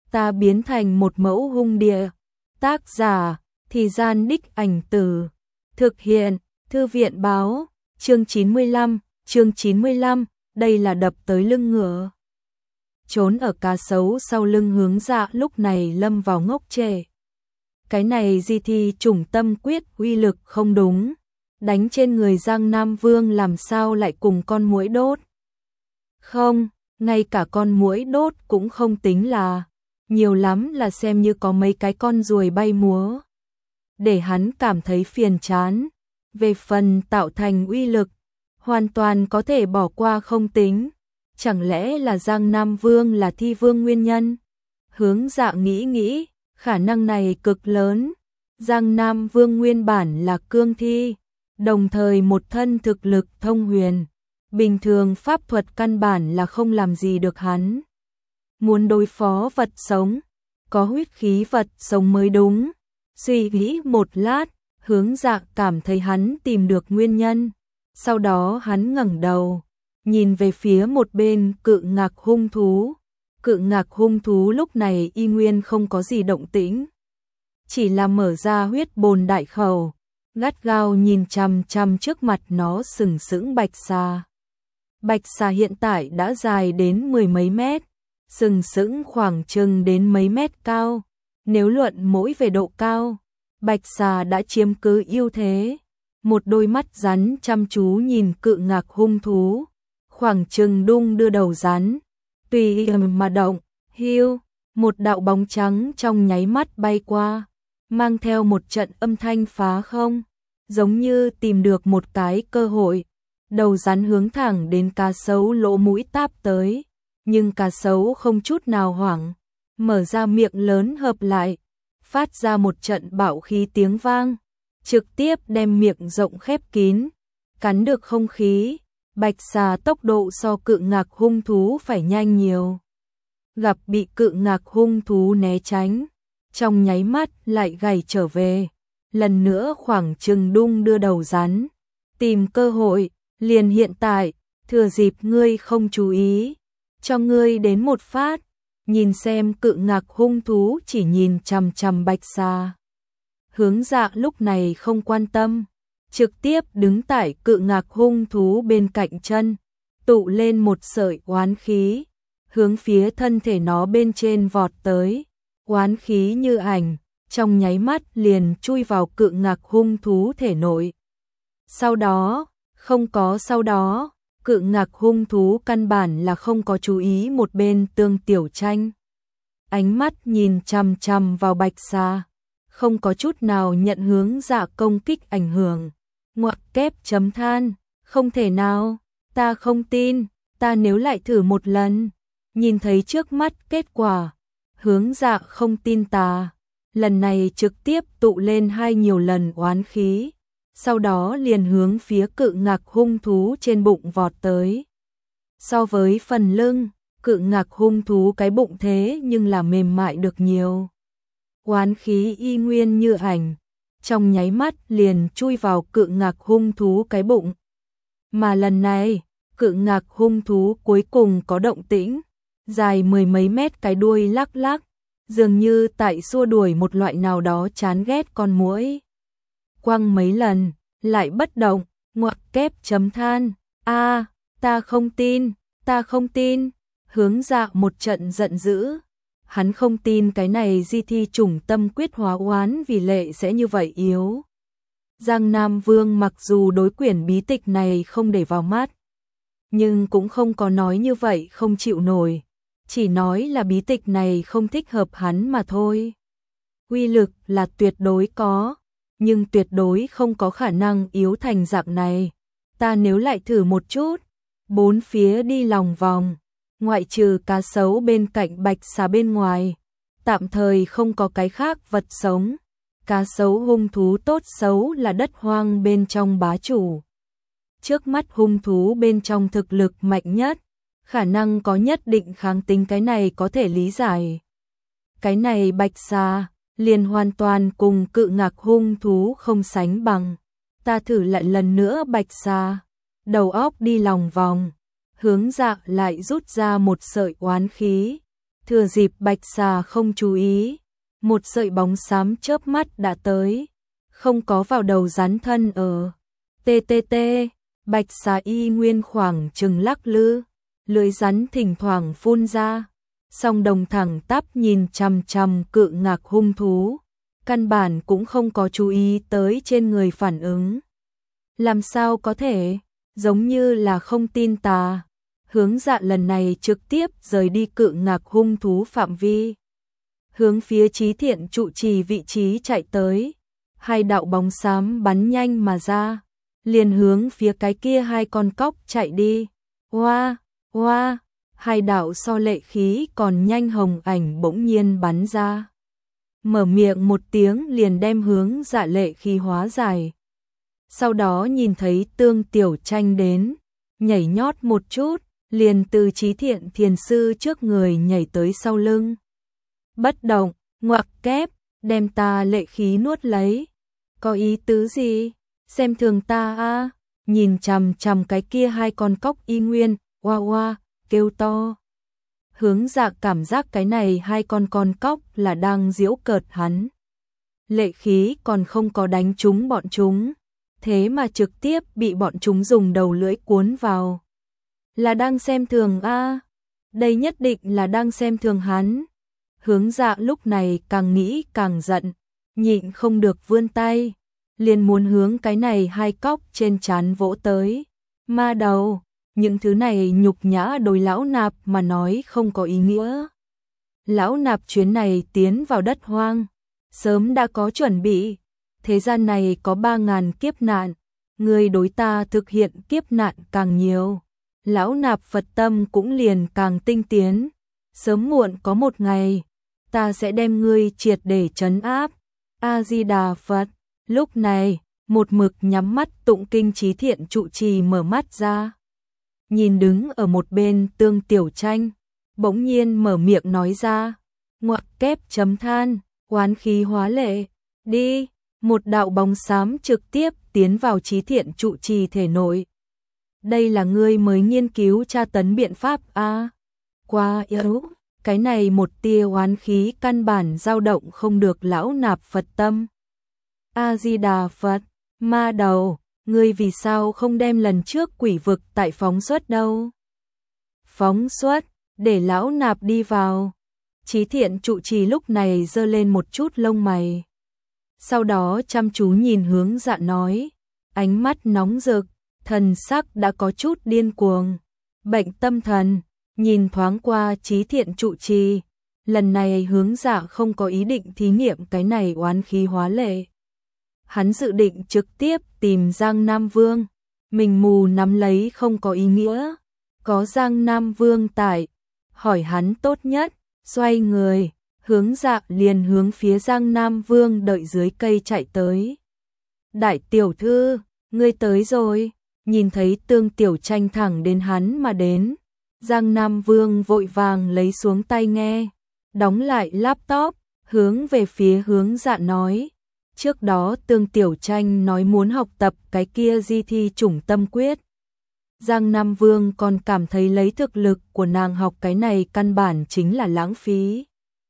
ta biến thành một mẫu hung địa. Tác giả, Thì Gian Đích Ảnh Từ. Thực hiện, Thư viện báo, chương 95, đây là đập tới lưng ngựa. Trốn ở cá sấu sau lưng Hướng Dạ lúc này lâm vào ngốc trệ. Cái này di thi trùng tâm quyết uy lực không đúng, đánh trên người Giang Nam Vương làm sao lại cùng con muỗi đốt. Không, ngay cả con muỗi đốt cũng không tính là, nhiều lắm là xem như có mấy cái con ruồi bay múa. Để hắn cảm thấy phiền chán, về phần tạo thành uy lực, hoàn toàn có thể bỏ qua không tính. Chẳng lẽ là Giang Nam Vương là thi vương nguyên nhân? Hướng Dạ nghĩ, khả năng này cực lớn. Giang Nam Vương nguyên bản là cương thi, đồng thời một thân thực lực thông huyền. Bình thường pháp thuật căn bản là không làm gì được hắn. Muốn đối phó vật sống, có huyết khí vật sống mới đúng. Suy nghĩ một lát, Hướng Dạ cảm thấy hắn tìm được nguyên nhân. Sau đó hắn ngẩng đầu, nhìn về phía một bên Cự Ngạc hung thú. Cự Ngạc hung thú lúc này y nguyên không có gì động tĩnh, chỉ là mở ra huyết bồn đại khẩu, gắt gao nhìn chằm chằm trước mặt nó sừng sững bạch xà. Bạch xà hiện tại đã dài đến mười mấy mét, sừng sững khoảng chừng đến mấy mét cao. Nếu luận mỗi về độ cao, bạch xà đã chiếm cứ ưu thế. Một đôi mắt rắn chăm chú nhìn Cự Ngạc hung thú, khoảng chừng đung đưa đầu rắn, tùy mà động. Hiu, một đạo bóng trắng trong nháy mắt bay qua, mang theo một trận âm thanh phá không, giống như tìm được một cái cơ hội. Đầu rắn hướng thẳng đến cá sấu lỗ mũi táp tới, nhưng cá sấu không chút nào hoảng, mở ra miệng lớn hợp lại, phát ra một trận bạo khí tiếng vang, trực tiếp đem miệng rộng khép kín, cắn được không khí. Bạch xà tốc độ so Cự Ngạc hung thú phải nhanh nhiều. Gặp bị Cự Ngạc hung thú né tránh, trong nháy mắt lại gầy trở về, lần nữa khoảng chừng đung đưa đầu rắn, tìm cơ hội, liền hiện tại, thừa dịp ngươi không chú ý, cho ngươi đến một phát. Nhìn xem Cự Ngạc hung thú chỉ nhìn chằm chằm bạch xà. Hướng Dạ lúc này không quan tâm, trực tiếp đứng tại Cự Ngạc hung thú bên cạnh chân, tụ lên một sợi oán khí, hướng phía thân thể nó bên trên vọt tới. Oán khí như ảnh, trong nháy mắt liền chui vào Cự Ngạc hung thú thể nội. Sau đó, Cự Ngạc hung thú căn bản là không có chú ý một bên Tương Tiểu Tranh. Ánh mắt nhìn chằm chằm vào bạch xà, không có chút nào nhận Hướng Dạ công kích ảnh hưởng. Ngoặc kép chấm than, không thể nào, ta không tin, ta nếu lại thử một lần. Nhìn thấy trước mắt kết quả, Hướng Dạ không tin ta, lần này trực tiếp tụ lên nhiều lần oán khí, sau đó liền hướng phía Cự Ngạc hung thú trên bụng vọt tới. So với phần lưng, Cự Ngạc hung thú cái bụng thế nhưng là mềm mại được nhiều. Oán khí y nguyên như ảnh, trong nháy mắt liền chui vào Cự Ngạc hung thú cái bụng. Mà lần này, Cự Ngạc hung thú cuối cùng có động tĩnh, dài mười mấy mét cái đuôi lắc lắc, dường như tại xua đuổi một loại nào đó chán ghét con muỗi. Quăng mấy lần, lại bất động. Ngoặc kép chấm than, ta không tin. Hướng Dạ một trận giận dữ. Hắn không tin cái này di thi trùng tâm quyết hóa oán vì lệ sẽ như vậy yếu. Giang Nam Vương mặc dù đối quyển bí tịch này không để vào mắt, nhưng cũng không có nói như vậy không chịu nổi, chỉ nói là bí tịch này không thích hợp hắn mà thôi. Uy lực là tuyệt đối có, nhưng tuyệt đối không có khả năng yếu thành dạng này. Ta nếu lại thử một chút, bốn phía đi lòng vòng, ngoại trừ cá sấu bên cạnh bạch xà bên ngoài, tạm thời không có cái khác vật sống. Cá sấu hung thú tốt xấu là đất hoang bên trong bá chủ. Trước mắt hung thú bên trong thực lực mạnh nhất, khả năng có nhất định kháng tính, cái này có thể lý giải. Cái này bạch xà liền hoàn toàn cùng Cự Ngạc hung thú không sánh bằng. Ta thử lại lần nữa bạch xà, đầu óc đi lòng vòng. Hướng Dạ lại rút ra một sợi oán khí, Thừa dịp Bạch Xà không chú ý, một sợi bóng xám chớp mắt đã tới, không có vào đầu rắn thân ở. TTT, Bạch Xà y nguyên khoảng chừng lắc lư, lưỡi rắn thỉnh thoảng phun ra, song đồng thẳng tắp nhìn chằm chằm cự ngạc hung thú, căn bản cũng không có chú ý tới trên người phản ứng. Làm sao có thể, giống như là không tin ta. Hướng Dạ lần này trực tiếp rời đi cự ngạc hung thú phạm vi, hướng phía Chí Thiện trụ trì vị trí chạy tới. Hai đạo bóng xám bắn nhanh mà ra, liền hướng phía cái kia hai con cóc chạy đi. Oa, oa, hai đạo so lệ khí còn nhanh hồng ảnh bỗng nhiên bắn ra. Mở miệng một tiếng liền đem Hướng Dạ lệ khí hóa giải. Sau đó nhìn thấy Tương Tiểu Tranh đến, nhảy nhót một chút, liền từ Chí Thiện thiền sư trước người nhảy tới sau lưng. Bất động, ngoặc kép, đem ta lệ khí nuốt lấy. Có ý tứ gì? Xem thường ta a? Nhìn chằm chằm cái kia hai con cóc y nguyên, oa oa, kêu to. Hướng Dạ cảm giác cái này hai con cóc là đang giễu cợt hắn. Lệ khí còn không có đánh trúng bọn chúng, thế mà trực tiếp bị bọn chúng dùng đầu lưỡi cuốn vào. Là đang xem thường a? Đây nhất định là đang xem thường hắn. Hướng Dạ lúc này càng nghĩ càng giận, nhịn không được vươn tay, liền muốn hướng cái này hai cóc trên trán vỗ tới. Ma đầu, những thứ này nhục nhã đối lão nạp mà nói không có ý nghĩa. Lão nạp chuyến này tiến vào đất hoang, sớm đã có chuẩn bị. Thế gian này có 3.000 kiếp nạn, người đối ta thực hiện kiếp nạn càng nhiều, lão nạp Phật tâm cũng liền càng tinh tiến. Sớm muộn có một ngày, ta sẽ đem ngươi triệt để trấn áp. A-di-đà Phật. Lúc này, một mực nhắm mắt tụng kinh Chí Thiện trụ trì mở mắt ra. Nhìn đứng ở một bên Tương Tiểu Tranh, bỗng nhiên mở miệng nói ra. Ngoặc kép chấm than, oán khí hóa lệ, đi. Một đạo bóng xám trực tiếp tiến vào Chí Thiện trụ trì thể nội. Đây là ngươi mới nghiên cứu tra tấn biện pháp a? Quá yếu, cái này một tia oán khí căn bản dao động không được lão nạp Phật tâm. A-di-đà Phật, ma đầu, ngươi vì sao không đem lần trước quỷ vực tại phóng xuất đâu? Phóng xuất, để lão nạp đi vào. Chí Thiện trụ trì lúc này giơ lên một chút lông mày. Sau đó chăm chú nhìn Hướng Dạ nói, ánh mắt nóng rực, thần sắc đã có chút điên cuồng. Bệnh tâm thần, nhìn thoáng qua Chí Thiện trụ trì, lần này Hướng Dạ không có ý định thí nghiệm cái này oán khí hóa lệ. Hắn dự định trực tiếp tìm Giang Nam Vương, mình mù nắm lấy không có ý nghĩa. Có Giang Nam Vương tại, hỏi hắn tốt nhất, xoay người. Hướng Dạ liền hướng phía Giang Nam Vương đợi dưới cây chạy tới. Đại tiểu thư, ngươi tới rồi. Nhìn thấy Tương Tiểu Tranh thẳng đến hắn mà đến, Giang Nam Vương vội vàng lấy xuống tai nghe, đóng lại laptop, hướng về phía Hướng Dạ nói. Trước đó Tương Tiểu Tranh nói muốn học tập cái kia di thi chủng tâm quyết. Giang Nam Vương còn cảm thấy lấy thực lực của nàng học cái này căn bản chính là lãng phí.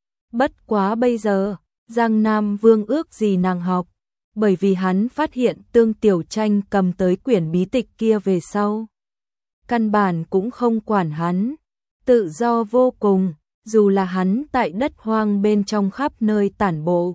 Bất quá bây giờ, Giang Nam Vương ước gì nàng học, bởi vì hắn phát hiện Tương Tiểu Tranh cầm tới quyển bí tịch kia về sau. Căn bản cũng không quản hắn, tự do vô cùng, dù là hắn tại đất hoang bên trong khắp nơi tản bộ.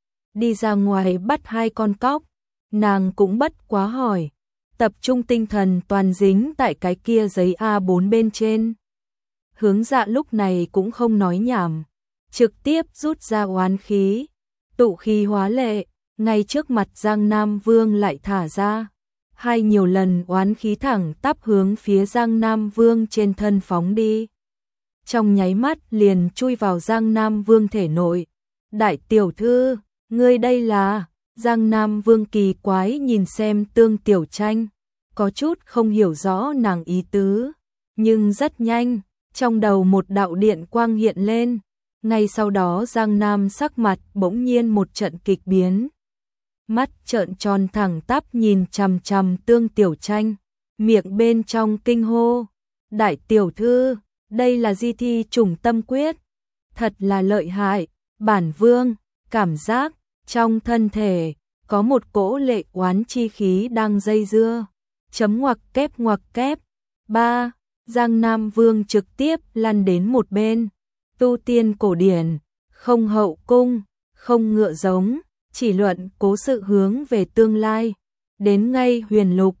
Đi ra ngoài bắt hai con cóc, nàng cũng bất quá hỏi, tập trung tinh thần toàn dính tại cái kia giấy A4 bên trên. Hướng Dạ lúc này cũng không nói nhảm, trực tiếp rút ra oán khí, tụ khí hóa lệ, ngay trước mặt Giang Nam Vương lại thả ra. Hai nhiều lần oán khí thẳng tắp hướng phía Giang Nam Vương trên thân phóng đi. Trong nháy mắt liền chui vào Giang Nam Vương thể nội. Đại tiểu thư, ngươi đây là... Giang Nam Vương kỳ quái nhìn xem Tương Tiểu Tranh, có chút không hiểu rõ nàng ý tứ, nhưng rất nhanh, trong đầu một đạo điện quang hiện lên. Ngay sau đó Giang Nam sắc mặt bỗng nhiên một trận kịch biến. Mắt trợn tròn thẳng tắp nhìn chằm chằm Tương Tiểu Tranh, miệng bên trong kinh hô. Đại tiểu thư, đây là di thi chủng tâm quyết. thật là lợi hại, bản vương, cảm giác, trong thân thể, có một cỗ lệ oán chi khí đang dây dưa, chấm ngoặc kép. 3. Giang Nam Vương trực tiếp lăn đến một bên, tu tiên cổ điển, không hậu cung, không ngựa giống, chỉ luận cố sự hướng về tương lai, đến ngay huyền lục,